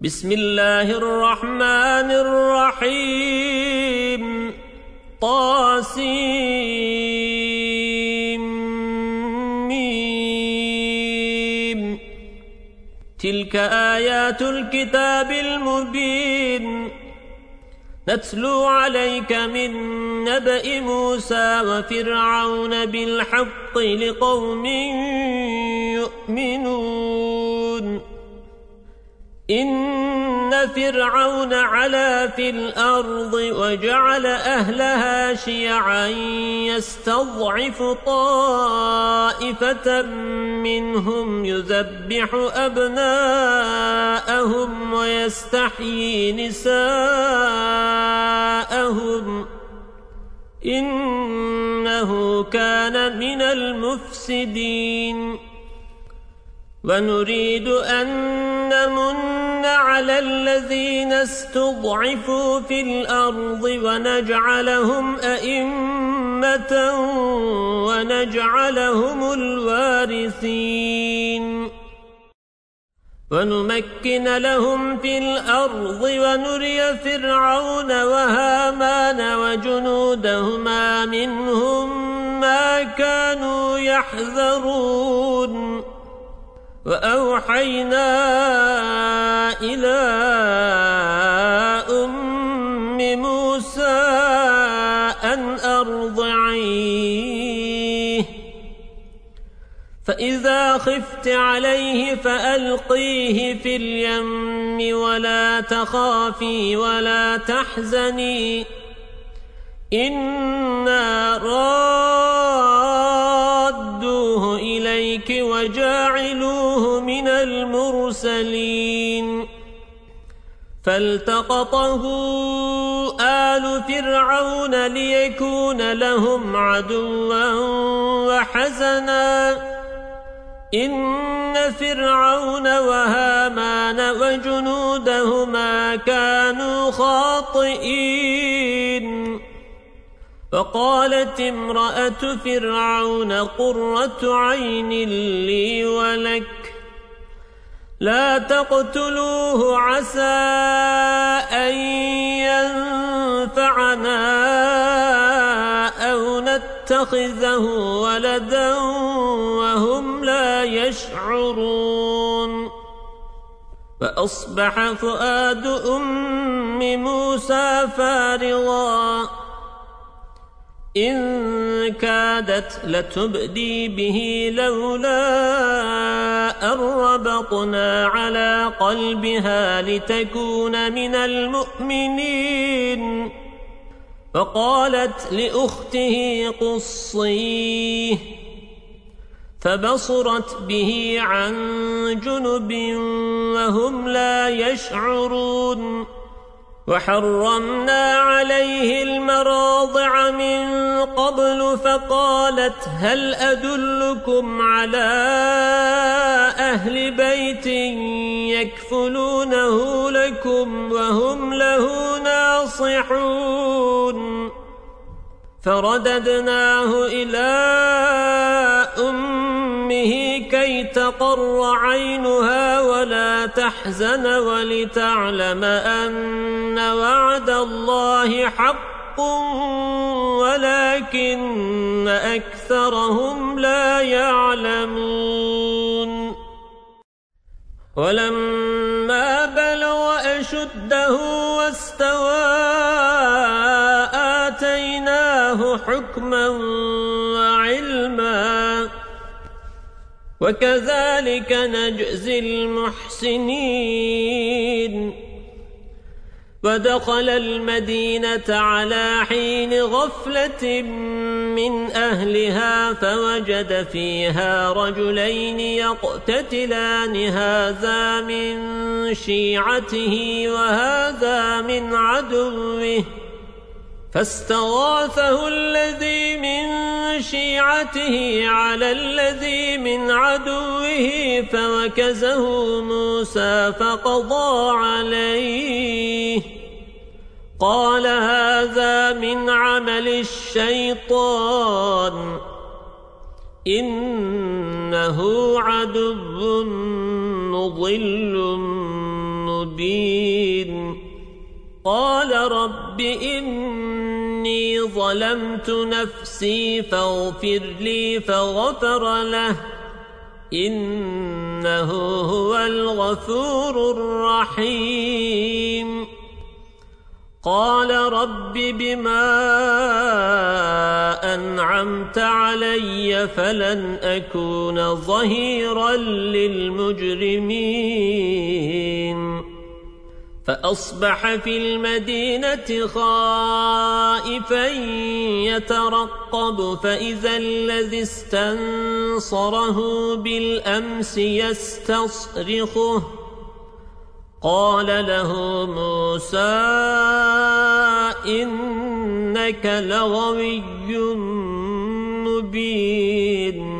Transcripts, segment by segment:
بسم الله الرحمن الرحيم طاسيم تلك آيات الكتاب المبين نتلو عليك من نبأ موسى وفرعون بالحق لقوم يؤمنون إن فرعون علا في الأرض وجعل أهلها شيعا يستضعف طائفة منهم يذبح أبناءهم ويستحيي نساءهم إنه كان من المفسدين ونريد أن نمن على الذين استضعفوا في الأرض ونجعلهم أئمة ونجعلهم الوارثين ونمكن لهم في الأرض ونري فرعون وهامان وجنودهما منهم ما كانوا يحذرون وأوحينا إلى أم موسى أن أرضعيه فإذا خفت عليه فألقيه في اليم ولا تخافي ولا تحزني إنا رادوه إليك وجاعلوه من المرسلين فالتقطه آل فرعون ليكون لهم عدوا وحزنا إن فرعون وهامان وجنودهما كانوا خاطئين وقالت امرأة فرعون قرة عين لي ولك لا تقتلوه عسى أن ينفعنا أو نتخذه ولدا وهم لا يشعرون فأصبح فؤاد أم موسى فارغا إن كادت لتبدي به لولا أن ربطنا على قلبها لتكون من المؤمنين فقالت لأخته قصيه فبصرت به عن جنب وهم لا يشعرون وحرمنا عليه المراضع من قبل فقالت هل أدلكم على أهل بيت يكفلونه لكم وهم له ناصحون فرددناه إلى أمه كي تقر عينها ولا تحزن ولتعلم أن وعد الله حق ولكن أكثرهم لا يعلمون ولما بلغ أشده واستوى آتيناه حكما وعلما وكذلك نجزي المحسنين ودخل المدينة على حين غفلة من أهلها فوجد فيها رجلين يقتتلان هذا من شيعته وهذا من عدوه فاستغاثه الذي من شيعته على الذي من عدوه فوكزه موسى فقضى عليه قال هذا من عمل الشيطان إنه عدو مضل مبين قال رب إني ظلمت نفسي فاغفر لي فغفر له إنه هو الغفور الرحيم قال رب بما أنعمت علي فلن أكون ظهيرا للمجرمين فأصبح في المدينة خائفا يترقب فإذا الذي استنصره بالأمس يستصرخه قال له موسى إنك لغوي مبين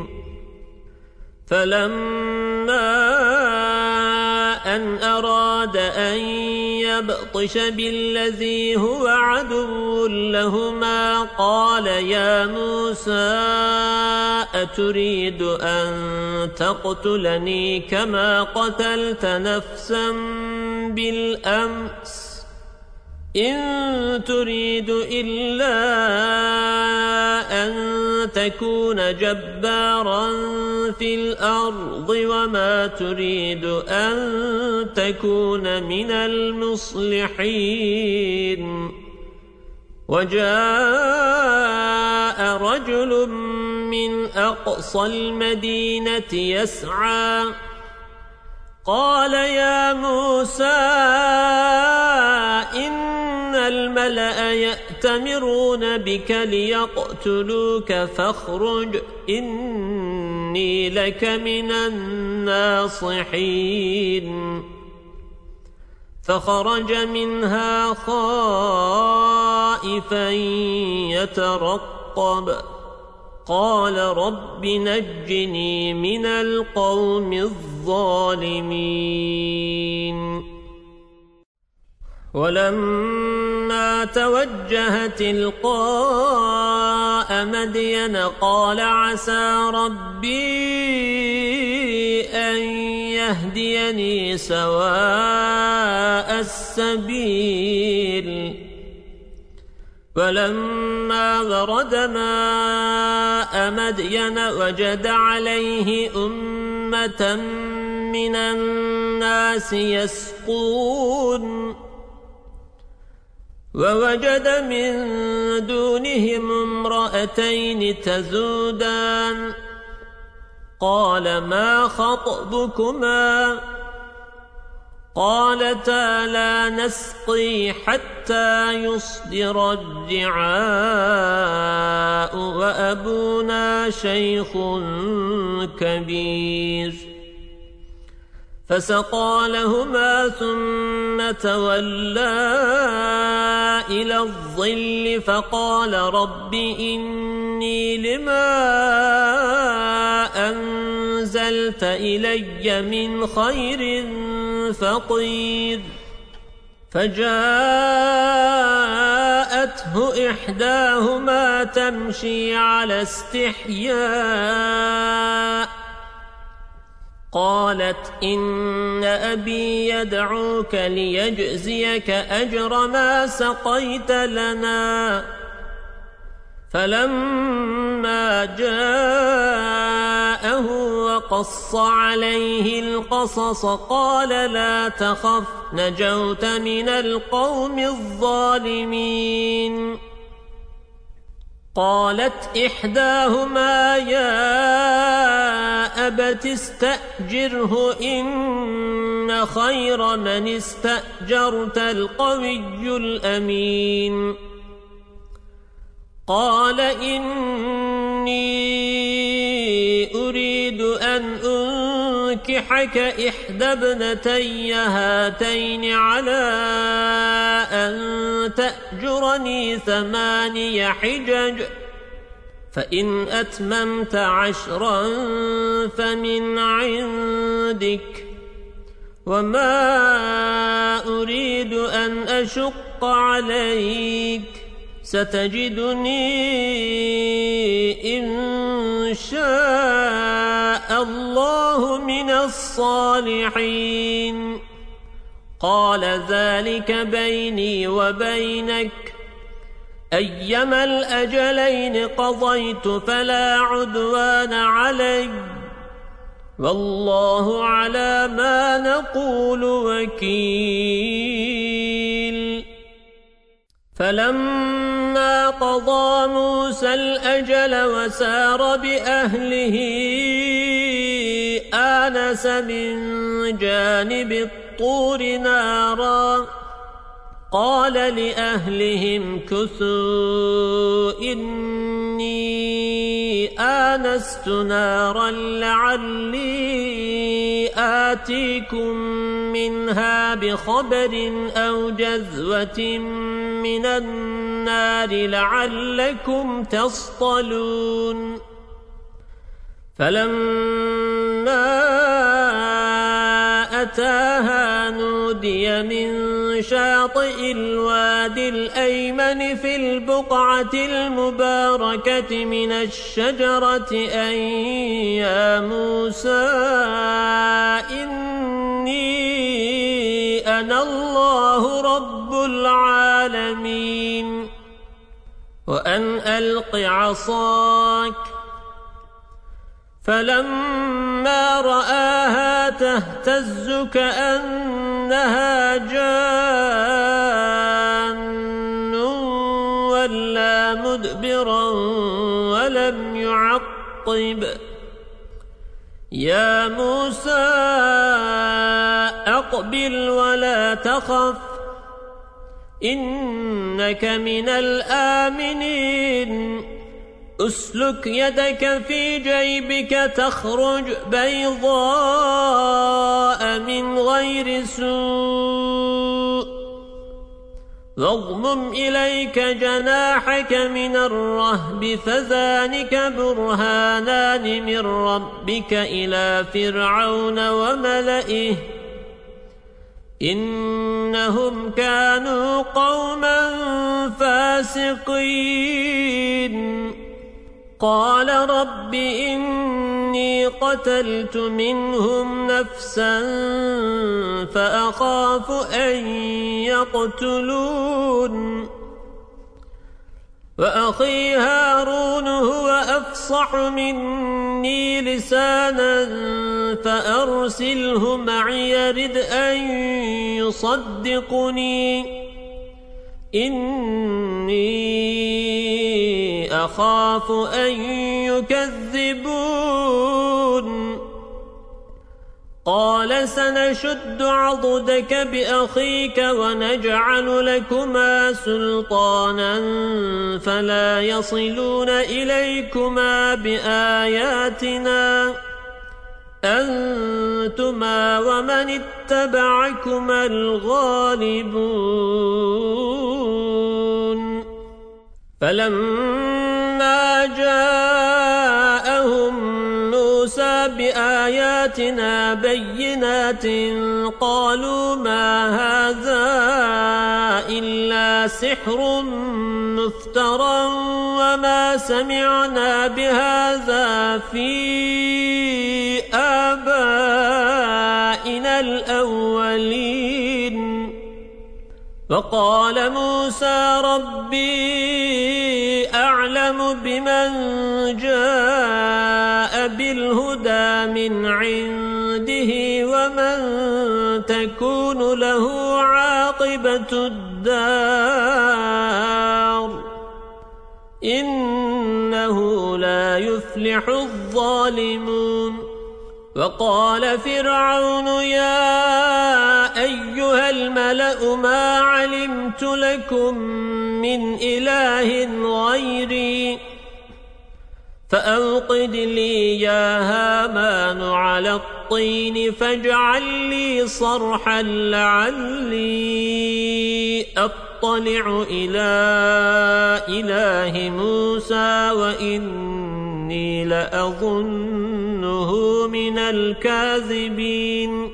فلما أن أراد أن يبطش بالذي هو عدو لهما قال يا موسى أتريد أن تقتلني كما قتلت نفسا بالأمس إن تريد إلا أن تكون جبارا في الأرض وما تريد أن تكون من المصلحين وجاء رجل من أقصى المدينة يسعى قال يا موسى إن الملأ يأتمرون بك ليقتلوك فاخرج إني لك من الناصحين فخرج منها خائفا يترقب قال رب نجني من القوم الظالمين ولما توجه تلقاء مدين قال عسى ربي أن يهديني سواء السبيل ولما ورد ماء مدين وجد عليه أمة من الناس يسقون ووجد من دونهم امرأتين تذودان قال ما خطبكما قالتا لا نسقي حتى يصدر الرعاء وأبونا شيخ كبير فسقى لهما ثم تولى إلى الظل فقال رب إني لما أنزلت إلي من خير فقير فجاءته إحداهما تمشي على استحياء قالت إن أبي يدعوك ليجزيك أجر ما سقيت لنا فلما جاءه وقص عليه القصص قال لا تخف نجوت من القوم الظالمين قالت إحداهما يا أبت استأجره إن خير من استأجرت القوي الأمين قال إني أريد أن أنكحك إحدى ابنتي هاتين على أن تأجرني 8 حجج فإن أتممت 10 فمن عندك وما أريد أن أشق عليك ستجدني إن شاء الله من الصالحين قال ذلك بيني وبينك أيما الأجلين قضيت فلا عدوان علي والله على ما نقول وكيل. فلما قضى موسى الأجل وسار بأهله آنس من جانب الطور نارا قال لأهلهم كثوا إني آنست نارا لعلي آتيكم منها بخبر أو جذوة من النار لعلكم تصطلون. فلما أتاها نودي من شاطئ الوادي الأيمن في البقعة المباركة من الشجرة أن يا موسى إني أنا الله رب العالمين وأن ألق عصاك. فلما رآها تهتز كأنها جان ولا مدبرا ولم يعقب يا موسى أقبل ولا تخف إنك من الآمنين. أسلك يدك في جيبك تخرج بيضاء من غير سوء واضمم إليك جناحك من الرهب فذلك برهانان من ربك إلى فرعون وملئه إنهم كانوا قوما فاسقين. قال رب إني قتلت منهم نفسا فأخاف أن يقتلون وأخي هارون هو أفصح مني لسانا فأرسله معي يرد أن يصدقني إني أخاف أن يكذبون. قال سنشد عضدك بأخيك ونجعل لكما سلطانا فلا يصلون إليكما بآياتنا أنتما ومن اتبعكما الغالبون. فلما جاءهم موسى بآياتنا بينات قالوا ما هذا إلا سحر مفترى وما سمعنا بهذا في آبائنا الأولين. وقال موسى ربي أعلم بمن جاء بالهدى من عنده ومن تكون له عاقبة الدار إنه لا يفلح الظالمون. وقال فرعون يا أيها الملأ ما علمت لكم من إله غيري فأوقد لي يا هامان على الطين فاجعل لي صرحا لعلي أطلع إلى إله موسى وإني لأظنه من الكاذبين.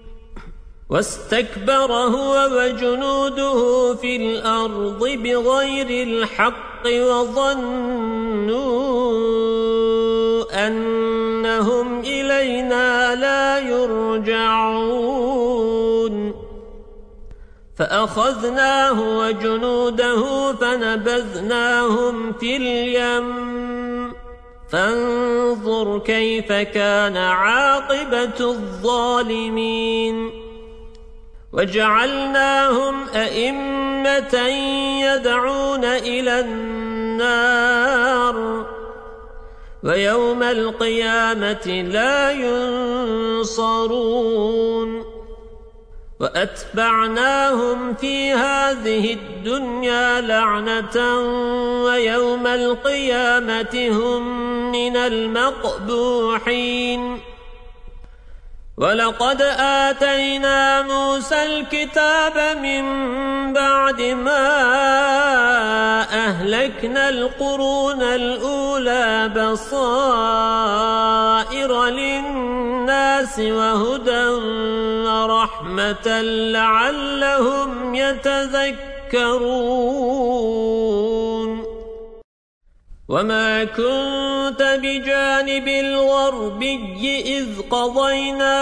واستكبر هو وجنوده في الأرض بغير الحق وظنوا أنهم إلينا لا يرجعون. فأخذناه وجنوده فنبذناهم في اليم فانظر كيف كان عاقبة الظالمين وجعلناهم أئمة يدعون إلى النار ويوم القيامة لا ينصرون وأتبعناهم في هذه الدنيا لعنة ويوم القيامة هم من المقبوحين ولقد آتينا موسى الكتاب من بعد ما أهلكنا القرون الأولى بصائر للناس وهدى ورحمة لعلهم يتذكرون وما كنت بجانب الغربي إذ قضينا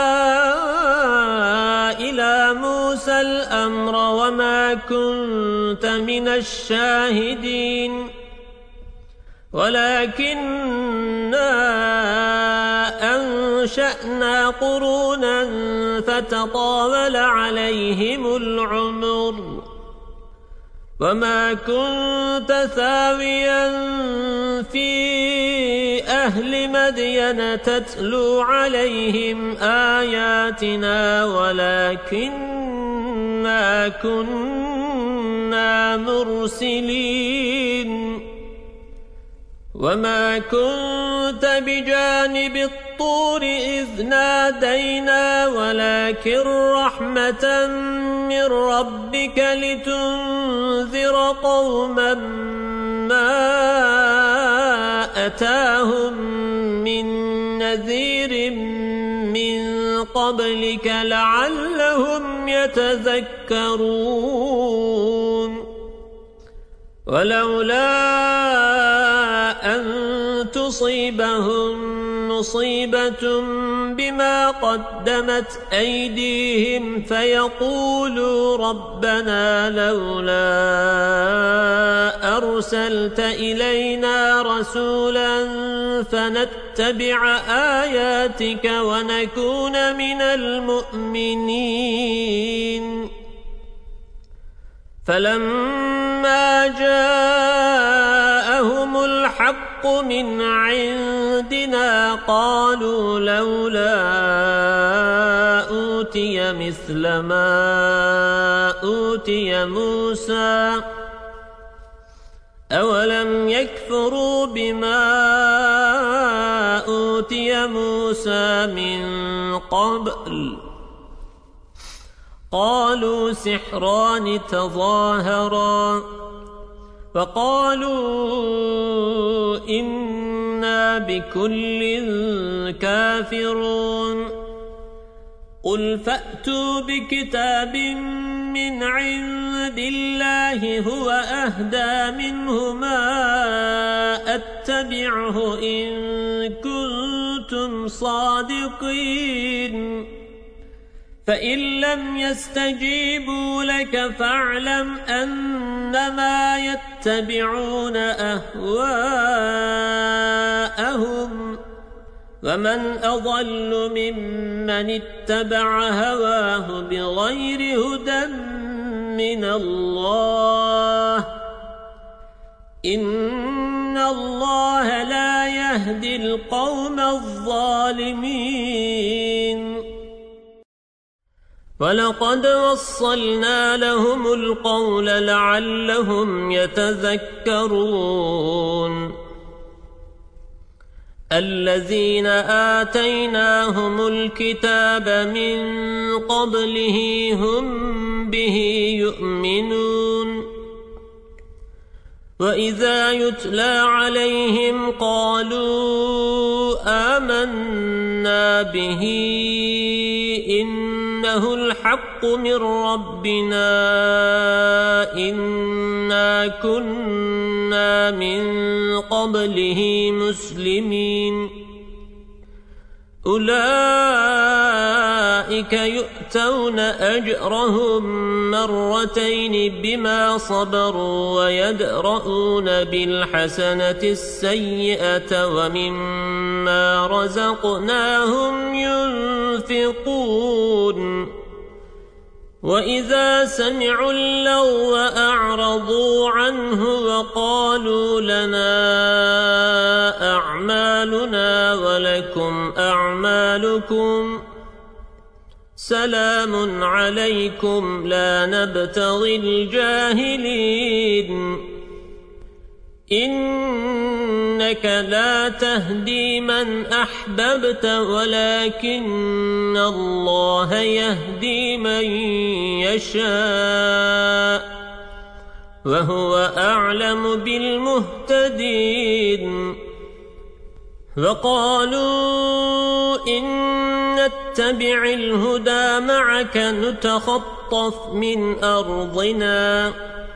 إلى موسى الأمر وما كنت من الشاهدين ولكننا أنشأنا قرونا فتطاول عليهم العمر وما كنت ثاويا في أهل مدين تتلو عليهم آياتنا ولكننا كنا مرسلين وما كنت بجانب الطور إذ نادينا ولكن رحمة من ربك لتنذر قوما ما أتاهم من نذير من قبلك لعلهم يتذكرون ولولا أن تصيبهم مصيبة بما قدمت أيديهم فيقولوا ربنا لولا أرسلت إلينا رسولا فنتبع آياتك ونكون من المؤمنين فلما جاءهم الحق من عندنا قالوا لولا أوتي مثل ما أوتي موسى أولم يكفروا بما أوتي موسى من قبل قالوا سحران تظاهرا فقالوا إنا بكل كافرون قل فأتوا بكتاب من عند الله هو أهدى منهما أتبعه إن كنتم صادقين فإن لم يستجيبوا لك فاعلم أنما يتبعون أهواءهم ومن أضل ممن اتبع هواه بغير هدى من الله إن الله لا يهدي القوم الظالمين ولقد وصلنا لهم القول لعلهم يتذكرون الذين آتيناهم الكتاب من قبله هم به يؤمنون وإذا يتلى عليهم قالوا آمنا به إنه الحق من ربنا إنا كنا من قبله مسلمين أولئك يؤتون أجرهم مرتين بما صبروا ويدرؤون بالحسنة السيئة ومما رزقناهم ينفقون وإذا سمعوا اللغو أعرضوا عنه وقالوا لنا أعمالنا ولكم أعمالكم سلام عليكم لا نبتغي الجاهلين إنك لا تهدي من أحببت ولكن الله يهدي من يشاء وهو أعلم بالمهتدين وقالوا إن نتبع الهدى معك نتخطف من أرضنا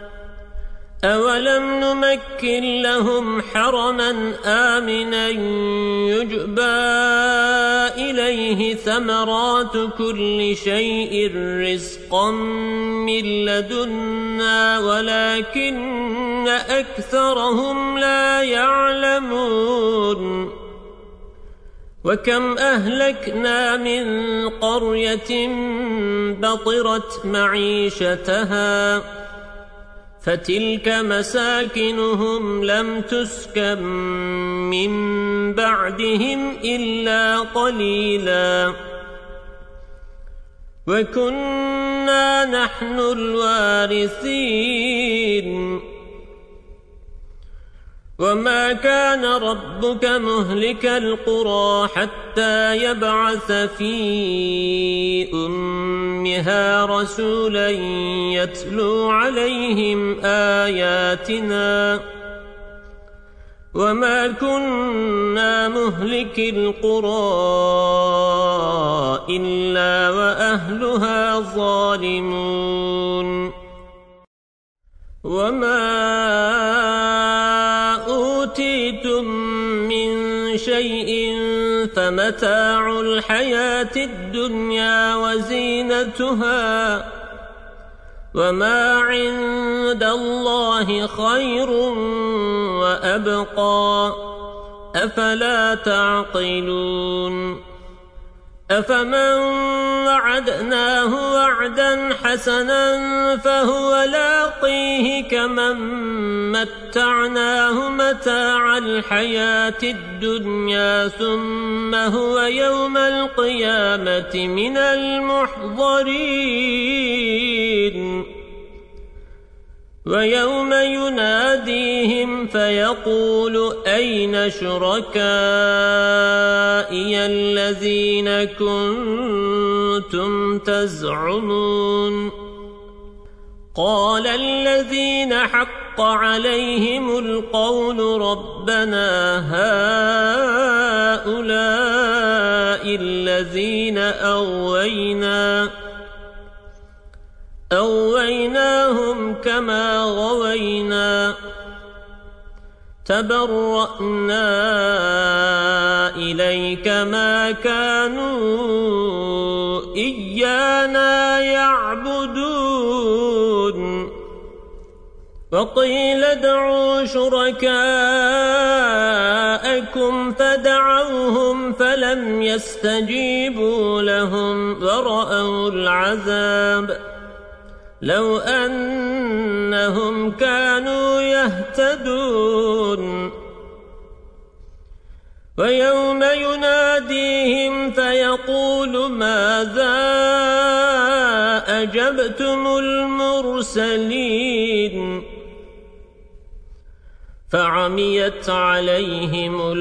أولم نمكن لهم حرما آمنا يجبى إليه ثمرات كل شيء رزقا من لدنا ولكن أكثرهم لا يعلمون وكم أهلكنا من قرية بطرت معيشتها فتلك مساكنهم لم تسكن من بعدهم إلا قليلا وكنا نحن الوارثين وما كان ربك مهلك القرى حتى يبعث في أمها رسولا يتلو عليهم آياتنا وما كنا مهلك القرى إلا وأهلها ظالمون وما أوتيتم من شيء فمتاع الحياة الدنيا وزينتها وما عند الله خير وأبقى أفلا تعقلون أفمن وعدناه وعدا حسنا فهو لاقيه كمن متعناه متاع الحياة الدنيا ثم هو يوم القيامة من المحضرين ويوم يناديهم فيقول أين شركائي الذين كنتم تزعمون قال الذين حق عليهم القول ربنا هؤلاء الذين أغويناهم كما غوينا تبرأنا إليك ما كانوا إيانا يعبدون وقيل ادعوا شركاءكم فدعوهم فلم يستجيبوا لهم ورأوا العذاب لو أنهم كانوا يهتدون ويوم يناديهم فيقول ماذا أجبتم المرسلين فعميت عليهم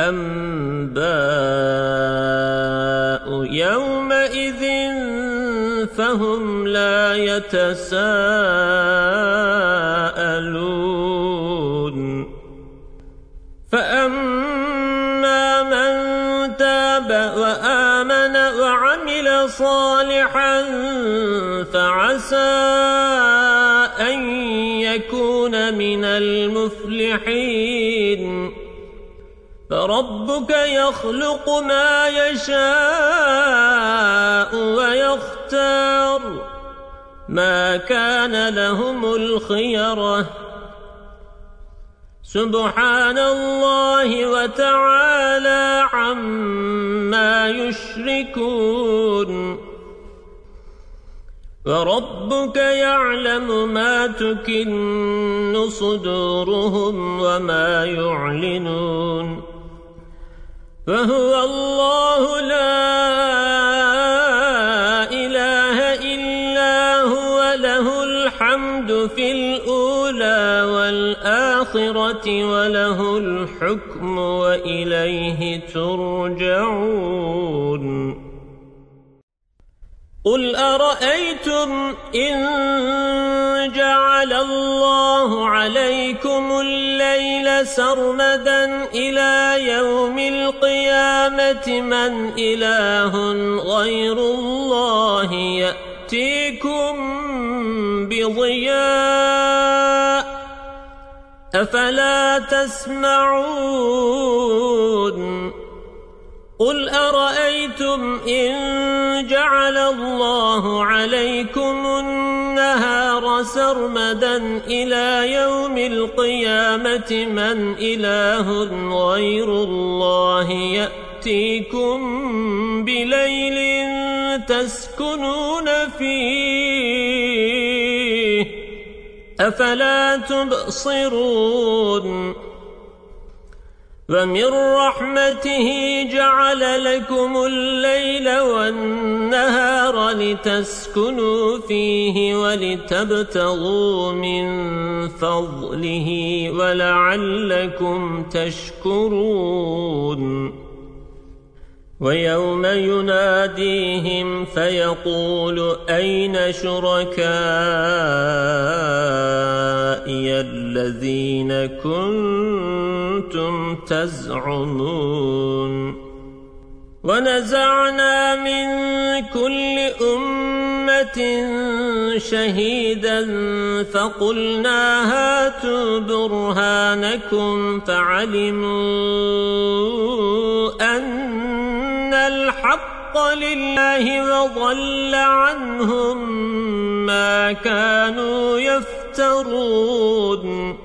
الأنباء يومئذ فهم لا يتساءلون فأما من تاب وآمن وعمل صالحا فعسى أن يكون من المفلحين فربك يخلق ما يشاء ويختار ما كان لهم الخيرة سبحان الله وتعالى عما يشركون وربك يعلم ما تكن صدورهم وما يعلنون فهو الله لا إله إلا هو له الحمد في الأولى والآخرة وله الحكم وإليه ترجعون قل أرأيتم إن جعل الله عليكم الليل سرمدا إلى يوم القيامة من إله غير الله يأتيكم بضياء أفلا تسمعون قل أرأيتم إن جعل الله عليكم النهار سرمدا إلى يوم القيامة من إله غير الله يأتيكم بليل تسكنون فيه أفلا تبصرون ومن رحمته جعل لكم الليل والنهار لتسكنوا فيه ولتبتغوا من فضله ولعلكم تشكرون ويوم يناديهم فيقول أين شركائي الذين كنتم تزعمون ونزعنا من كل أمة شهيدا فقلنا هاتوا برهانكم فعلموا أن الحق لله وضل عنهم ما كانوا يفترون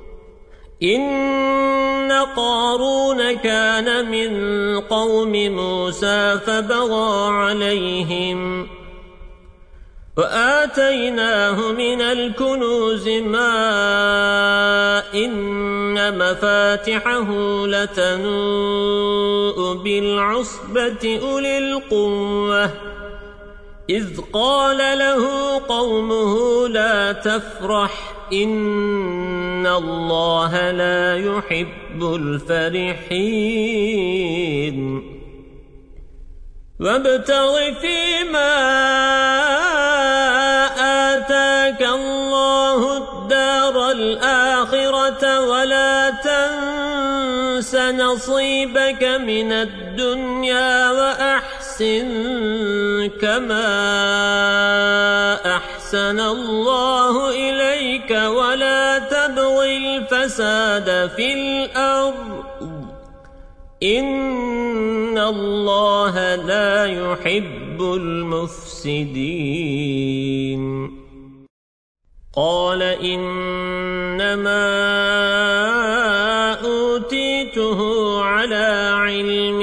إن قارون كان من قوم موسى فبغى عليهم وآتيناه من الكنوز ما إن مفاتحه لتنوء بالعصبة أولي القوة إذ قال له قومه لا تفرح إن الله لا يحب الفرحين وابتغ فيما آتاك الله الدار الآخرة ولا تنس نصيبك من الدنيا وأحسن كما أحسن الله إليك ولا تبغ الفساد في الأرض إن الله لا يحب المفسدين قال إنما أوتيته على علم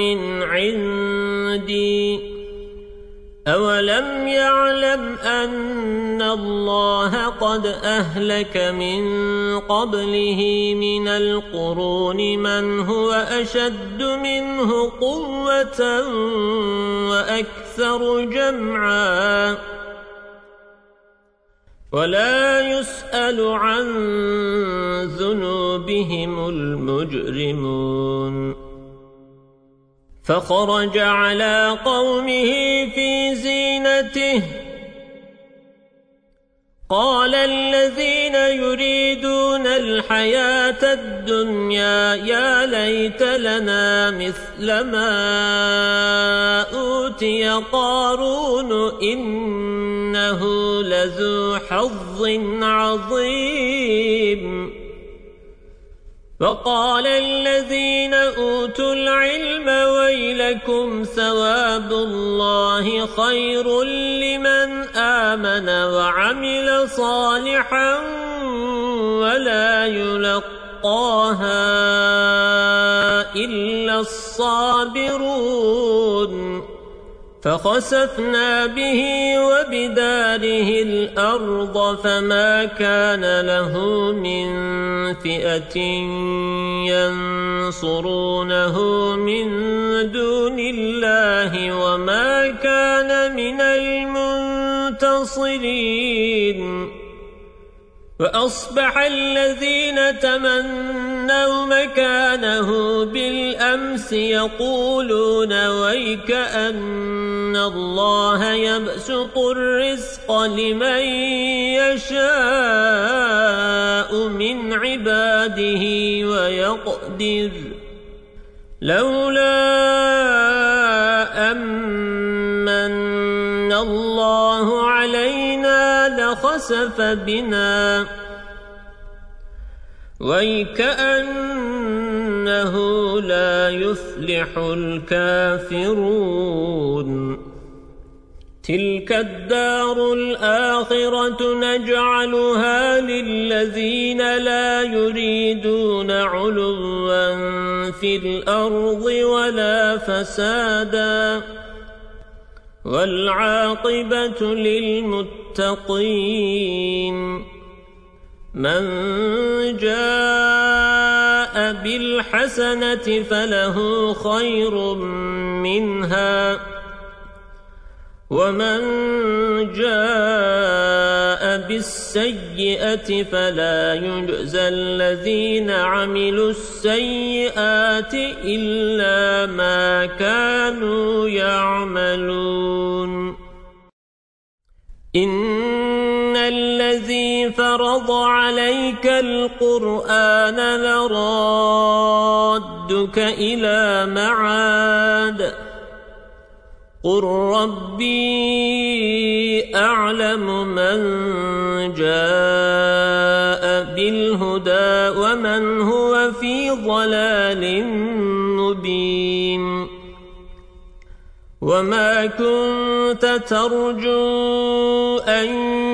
عندي أولم يعلم أن الله قد أهلك من قبله من القرون من هو أشد منه قوة وأكثر جمعا ولا يسأل عن ذنوبهم المجرمون فخرج على قومه في زينته قال الذين يريدون الحياة الدنيا يا ليت لنا مثل ما أوتي قارون إنه لذو حظ عظيم وقال الذين أوتوا العلم ويلكم ثواب الله خير لمن آمن وعمل صالحا ولا يلقاها إلا الصابرون فخسفنا به وبداره الأرض فما كان له من فئة ينصرونه من دون الله وما كان من المنتصرين وأصبح الذين تمنوا مكانه بالأمس يقولون ويكأن الله يبسط الرزق لمن يشاء من عباده ويقدر لولا أمن الله علينا لخسف بنا ويكأنه لا يفلح الكافرون تلك الدار الآخرة نجعلها للذين لا يريدون علوا في الأرض ولا فسادا والعاقبة للمتقين من جاء بالحسنة فله خير منها ومن جاء بالسيئة فلا يجزى الذين عملوا السيئات إلا ما كانوا يعملون إن الذي فرض عليك القرآن لرادك إلى معاد قل ربي أعلم من جاء بالهدى ومن هو في ضلال مبين وما كنت ترجو أن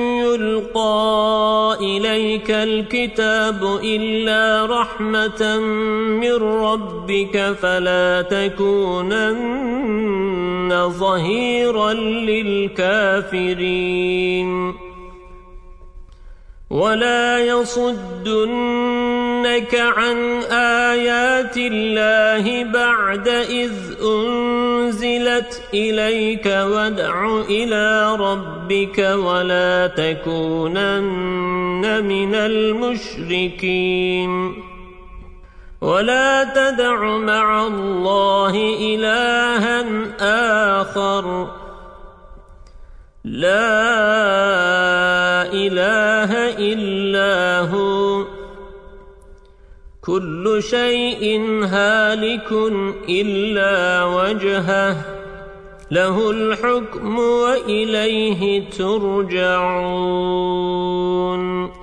يلقى إليك الكتاب إلا رحمة من ربك فلا تكونن ظهيرا للكافرين ولا يصدنك عن آيات الله بعد إذ أنزلت إليك وادع إلى ربك ولا تكونن من المشركين ولا تدع مع الله إلها آخر لا إله إلا هو كل شيء هالك إلا وجهه له الحكم وإليه ترجعون